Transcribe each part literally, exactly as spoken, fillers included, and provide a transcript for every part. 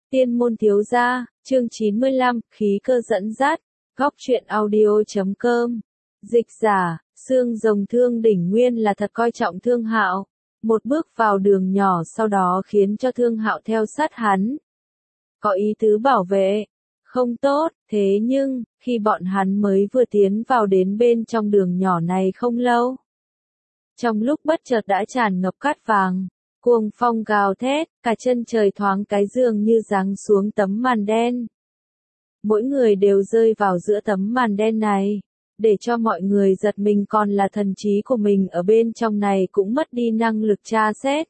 Tiên môn thiếu gia, chương chín mươi lăm, khí cơ dẫn dắt, góc truyện audio chấm com. Dịch giả, xương rồng Thương Đỉnh Nguyên là thật coi trọng Thương Hạo, một bước vào đường nhỏ sau đó khiến cho Thương Hạo theo sát hắn. Có ý tứ bảo vệ, không tốt, thế nhưng, khi bọn hắn mới vừa tiến vào đến bên trong đường nhỏ này không lâu. Trong lúc bất chợt đã tràn ngập cát vàng. Cuồng phong gào thét, cả chân trời thoáng cái dường như giáng xuống tấm màn đen. Mỗi người đều rơi vào giữa tấm màn đen này, để cho mọi người giật mình còn là thần trí của mình ở bên trong này cũng mất đi năng lực tra xét.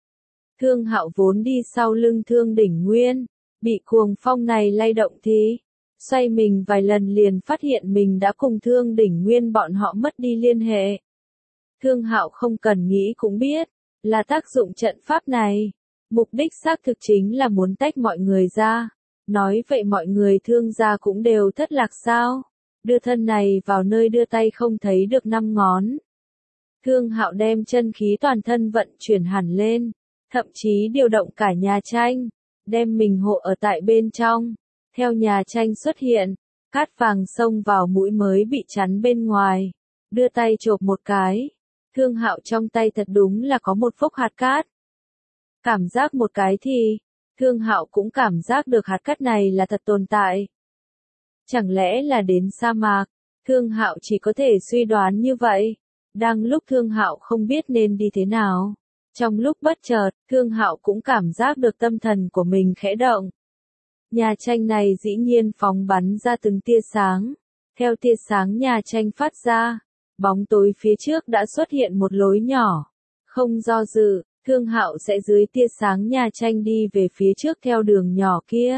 Thương Hạo vốn đi sau lưng Thương Đỉnh Nguyên, bị cuồng phong này lay động thì, xoay mình vài lần liền phát hiện mình đã cùng Thương Đỉnh Nguyên bọn họ mất đi liên hệ. Thương Hạo không cần nghĩ cũng biết. Là tác dụng trận pháp này. Mục đích xác thực chính là muốn tách mọi người ra. Nói vậy mọi người Thương gia cũng đều thất lạc sao? Đưa thân này vào nơi đưa tay không thấy được năm ngón. Thương Hạo đem chân khí toàn thân vận chuyển hẳn lên. Thậm chí điều động cả nhà tranh. Đem mình hộ ở tại bên trong. Theo nhà tranh xuất hiện. Cát vàng xông vào mũi mới bị chắn bên ngoài. Đưa tay chộp một cái. Thương Hạo trong tay thật đúng là có một phốc hạt cát. Cảm giác một cái thì, Thương Hạo cũng cảm giác được hạt cát này là thật tồn tại. Chẳng lẽ là đến sa mạc? Thương Hạo chỉ có thể suy đoán như vậy. Đang lúc Thương Hạo không biết nên đi thế nào. Trong lúc bất chợt, Thương Hạo cũng cảm giác được tâm thần của mình khẽ động. Nhà tranh này dĩ nhiên phóng bắn ra từng tia sáng. Theo tia sáng nhà tranh phát ra. Bóng tối phía trước đã xuất hiện một lối nhỏ. Không do dự, Thương Hạo sẽ dưới tia sáng nhà tranh đi về phía trước theo đường nhỏ kia.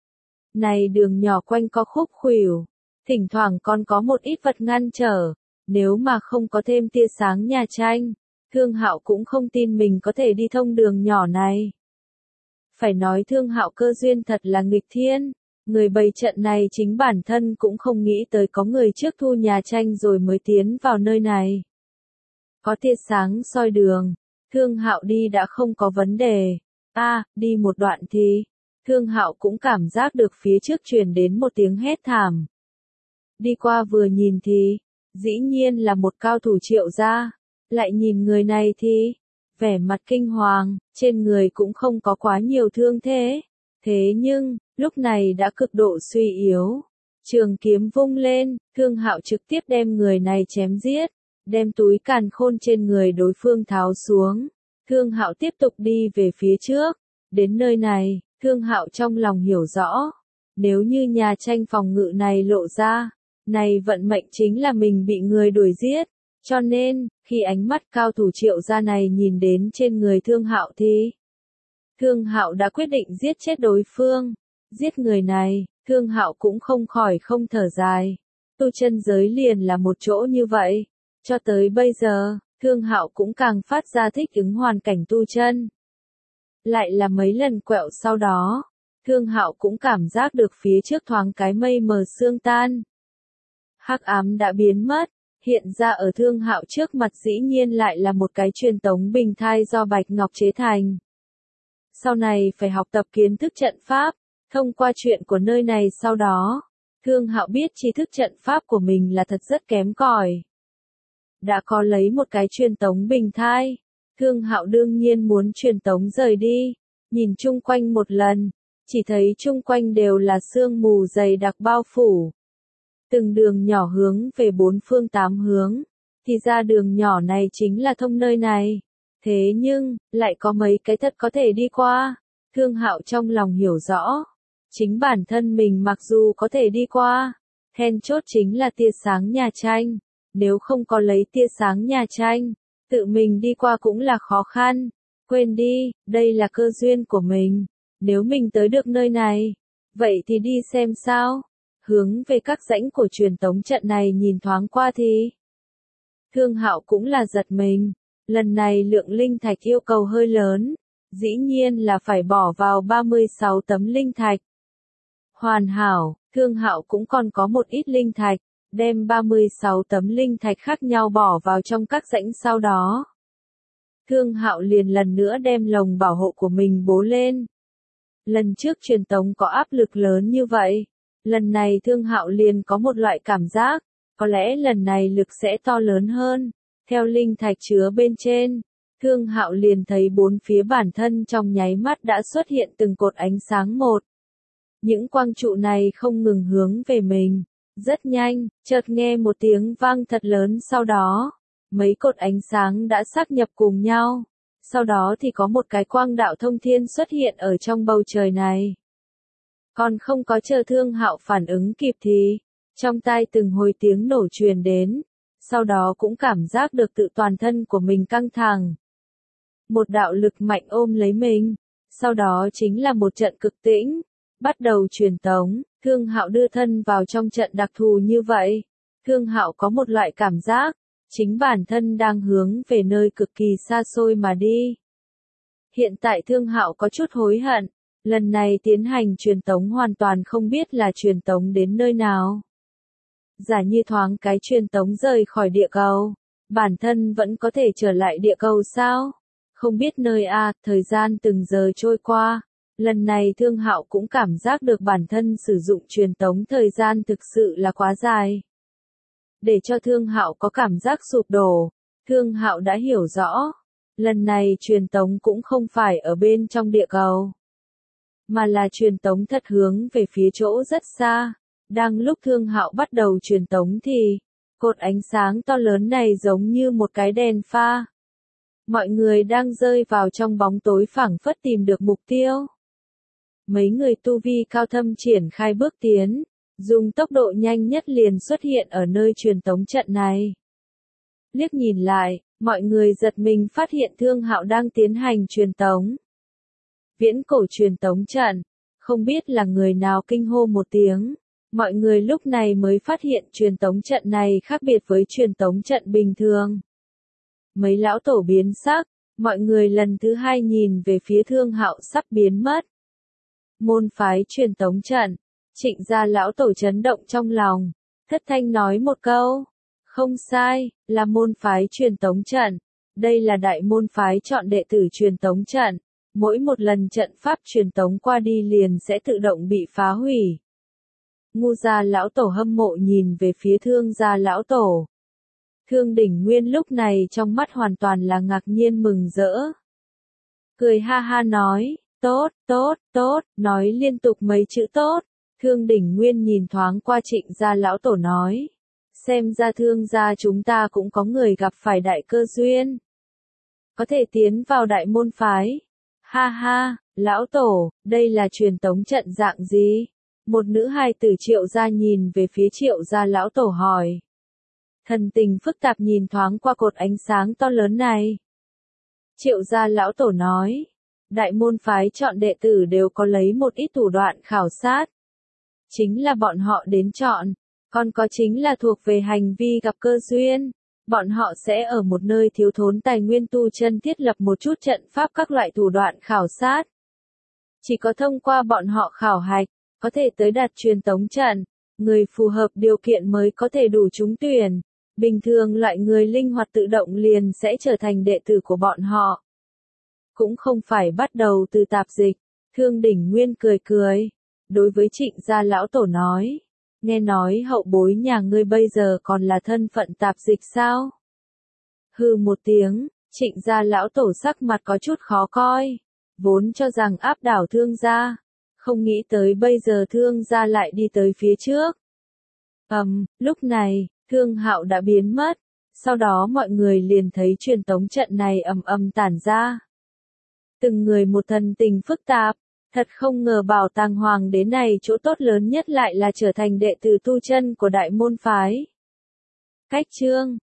Này đường nhỏ quanh co khúc khuỷu, thỉnh thoảng còn có một ít vật ngăn trở. Nếu mà không có thêm tia sáng nhà tranh, Thương Hạo cũng không tin mình có thể đi thông đường nhỏ này. Phải nói Thương Hạo cơ duyên thật là nghịch thiên. Người bày trận này chính bản thân cũng không nghĩ tới có người trước thu nhà tranh rồi mới tiến vào nơi này. Có tia sáng soi đường, Thương Hạo đi đã không có vấn đề. A, à, đi một đoạn thì, Thương Hạo cũng cảm giác được phía trước truyền đến một tiếng hét thảm. Đi qua vừa nhìn thì, dĩ nhiên là một cao thủ Triệu gia, lại nhìn người này thì, vẻ mặt kinh hoàng, trên người cũng không có quá nhiều thương thế. Thế nhưng, lúc này đã cực độ suy yếu. Trường kiếm vung lên, Thương Hạo trực tiếp đem người này chém giết, đem túi càn khôn trên người đối phương tháo xuống. Thương Hạo tiếp tục đi về phía trước. Đến nơi này, Thương Hạo trong lòng hiểu rõ. Nếu như nhà tranh phòng ngự này lộ ra, này vận mệnh chính là mình bị người đuổi giết. Cho nên, khi ánh mắt cao thủ Triệu gia này nhìn đến trên người Thương Hạo thì Thương Hạo đã quyết định giết chết đối phương. Giết người này, Thương Hạo cũng không khỏi không thở dài. Tu chân giới liền là một chỗ như vậy. Cho tới bây giờ, Thương Hạo cũng càng phát ra thích ứng hoàn cảnh tu chân. Lại là mấy lần quẹo sau đó, Thương Hạo cũng cảm giác được phía trước thoáng cái mây mờ sương tan. Hắc ám đã biến mất, hiện ra ở Thương Hạo trước mặt dĩ nhiên lại là một cái truyền tống bình thai do bạch ngọc chế thành. Sau này phải học tập kiến thức trận pháp, thông qua chuyện của nơi này sau đó, Thương Hạo biết tri thức trận pháp của mình là thật rất kém cỏi. Đã có lấy một cái truyền tống bình thai, Thương Hạo đương nhiên muốn truyền tống rời đi, nhìn chung quanh một lần, chỉ thấy chung quanh đều là sương mù dày đặc bao phủ. Từng đường nhỏ hướng về bốn phương tám hướng, thì ra đường nhỏ này chính là thông nơi này. Thế nhưng, lại có mấy cái thật có thể đi qua. Thương Hạo trong lòng hiểu rõ. Chính bản thân mình mặc dù có thể đi qua. Then chốt chính là tia sáng nhà tranh. Nếu không có lấy tia sáng nhà tranh, tự mình đi qua cũng là khó khăn. Quên đi, đây là cơ duyên của mình. Nếu mình tới được nơi này, vậy thì đi xem sao. Hướng về các rãnh của truyền tống trận này nhìn thoáng qua thì Thương Hạo cũng là giật mình. Lần này lượng linh thạch yêu cầu hơi lớn, dĩ nhiên là phải bỏ vào ba mươi sáu tấm linh thạch. Hoàn hảo, Thương Hạo cũng còn có một ít linh thạch, đem ba mươi sáu tấm linh thạch khác nhau bỏ vào trong các rãnh sau đó. Thương Hạo liền lần nữa đem lồng bảo hộ của mình bố lên. Lần trước truyền tống có áp lực lớn như vậy. Lần này Thương Hạo liền có một loại cảm giác, có lẽ lần này lực sẽ to lớn hơn. Theo linh thạch chứa bên trên, Thương Hạo liền thấy bốn phía bản thân trong nháy mắt đã xuất hiện từng cột ánh sáng một. Những quang trụ này không ngừng hướng về mình. Rất nhanh, chợt nghe một tiếng vang thật lớn sau đó. Mấy cột ánh sáng đã sáp nhập cùng nhau. Sau đó thì có một cái quang đạo thông thiên xuất hiện ở trong bầu trời này. Còn không có chờ Thương Hạo phản ứng kịp thì, trong tai từng hồi tiếng nổ truyền đến. Sau đó cũng cảm giác được tự toàn thân của mình căng thẳng. Một đạo lực mạnh ôm lấy mình. Sau đó chính là một trận cực tĩnh. Bắt đầu truyền tống, Thương Hạo đưa thân vào trong trận đặc thù như vậy. Thương Hạo có một loại cảm giác, chính bản thân đang hướng về nơi cực kỳ xa xôi mà đi. Hiện tại Thương Hạo có chút hối hận, lần này tiến hành truyền tống hoàn toàn không biết là truyền tống đến nơi nào. Giả như thoáng cái truyền tống rời khỏi địa cầu, bản thân vẫn có thể trở lại địa cầu sao? Không biết nơi a, thời gian từng giờ trôi qua. Lần này Thương Hạo cũng cảm giác được bản thân sử dụng truyền tống thời gian thực sự là quá dài. Để cho Thương Hạo có cảm giác sụp đổ, Thương Hạo đã hiểu rõ, lần này truyền tống cũng không phải ở bên trong địa cầu, mà là truyền tống thật hướng về phía chỗ rất xa. Đang lúc Thương Hạo bắt đầu truyền tống thì, cột ánh sáng to lớn này giống như một cái đèn pha. Mọi người đang rơi vào trong bóng tối phảng phất tìm được mục tiêu. Mấy người tu vi cao thâm triển khai bước tiến, dùng tốc độ nhanh nhất liền xuất hiện ở nơi truyền tống trận này. Liếc nhìn lại, mọi người giật mình phát hiện Thương Hạo đang tiến hành truyền tống. Viễn cổ truyền tống trận, không biết là người nào kinh hô một tiếng. Mọi người lúc này mới phát hiện truyền tống trận này khác biệt với truyền tống trận bình thường. Mấy lão tổ biến sắc, mọi người lần thứ hai nhìn về phía Thương Hạo sắp biến mất. Môn phái truyền tống trận, Trịnh gia lão tổ chấn động trong lòng, thất thanh nói một câu, không sai, là môn phái truyền tống trận, đây là đại môn phái chọn đệ tử truyền tống trận, mỗi một lần trận pháp truyền tống qua đi liền sẽ tự động bị phá hủy. Ngu gia lão tổ hâm mộ nhìn về phía Thương gia lão tổ. Thương Đỉnh Nguyên lúc này trong mắt hoàn toàn là ngạc nhiên mừng rỡ. Cười ha ha nói, tốt, tốt, tốt, nói liên tục mấy chữ tốt. Thương Đỉnh Nguyên nhìn thoáng qua Trịnh gia lão tổ nói. Xem ra Thương gia chúng ta cũng có người gặp phải đại cơ duyên. Có thể tiến vào đại môn phái. Ha ha, lão tổ, đây là truyền tống trận dạng gì? Một nữ hài tử Triệu gia nhìn về phía Triệu gia lão tổ hỏi. Thần tình phức tạp nhìn thoáng qua cột ánh sáng to lớn này. Triệu gia lão tổ nói. Đại môn phái chọn đệ tử đều có lấy một ít thủ đoạn khảo sát. Chính là bọn họ đến chọn, còn có chính là thuộc về hành vi gặp cơ duyên. Bọn họ sẽ ở một nơi thiếu thốn tài nguyên tu chân thiết lập một chút trận pháp các loại thủ đoạn khảo sát. Chỉ có thông qua bọn họ khảo hạch, có thể tới đạt truyền tống trận, người phù hợp điều kiện mới có thể đủ trúng tuyển. Bình thường loại người linh hoạt tự động liền sẽ trở thành đệ tử của bọn họ. Cũng không phải bắt đầu từ tạp dịch. Thương Đỉnh Nguyên cười cười. Đối với Trịnh gia lão tổ nói. Nghe nói hậu bối nhà ngươi bây giờ còn là thân phận tạp dịch sao? Hừ một tiếng, Trịnh gia lão tổ sắc mặt có chút khó coi. Vốn cho rằng áp đảo Thương gia. Không nghĩ tới bây giờ Thương gia lại đi tới phía trước. Ầm, um, lúc này, Thương Hạo đã biến mất. Sau đó mọi người liền thấy truyền tống trận này ầm ầm tản ra. Từng người một thần tình phức tạp, thật không ngờ bảo tàng hoàng đế này chỗ tốt lớn nhất lại là trở thành đệ tử tu chân của đại môn phái. Cách chương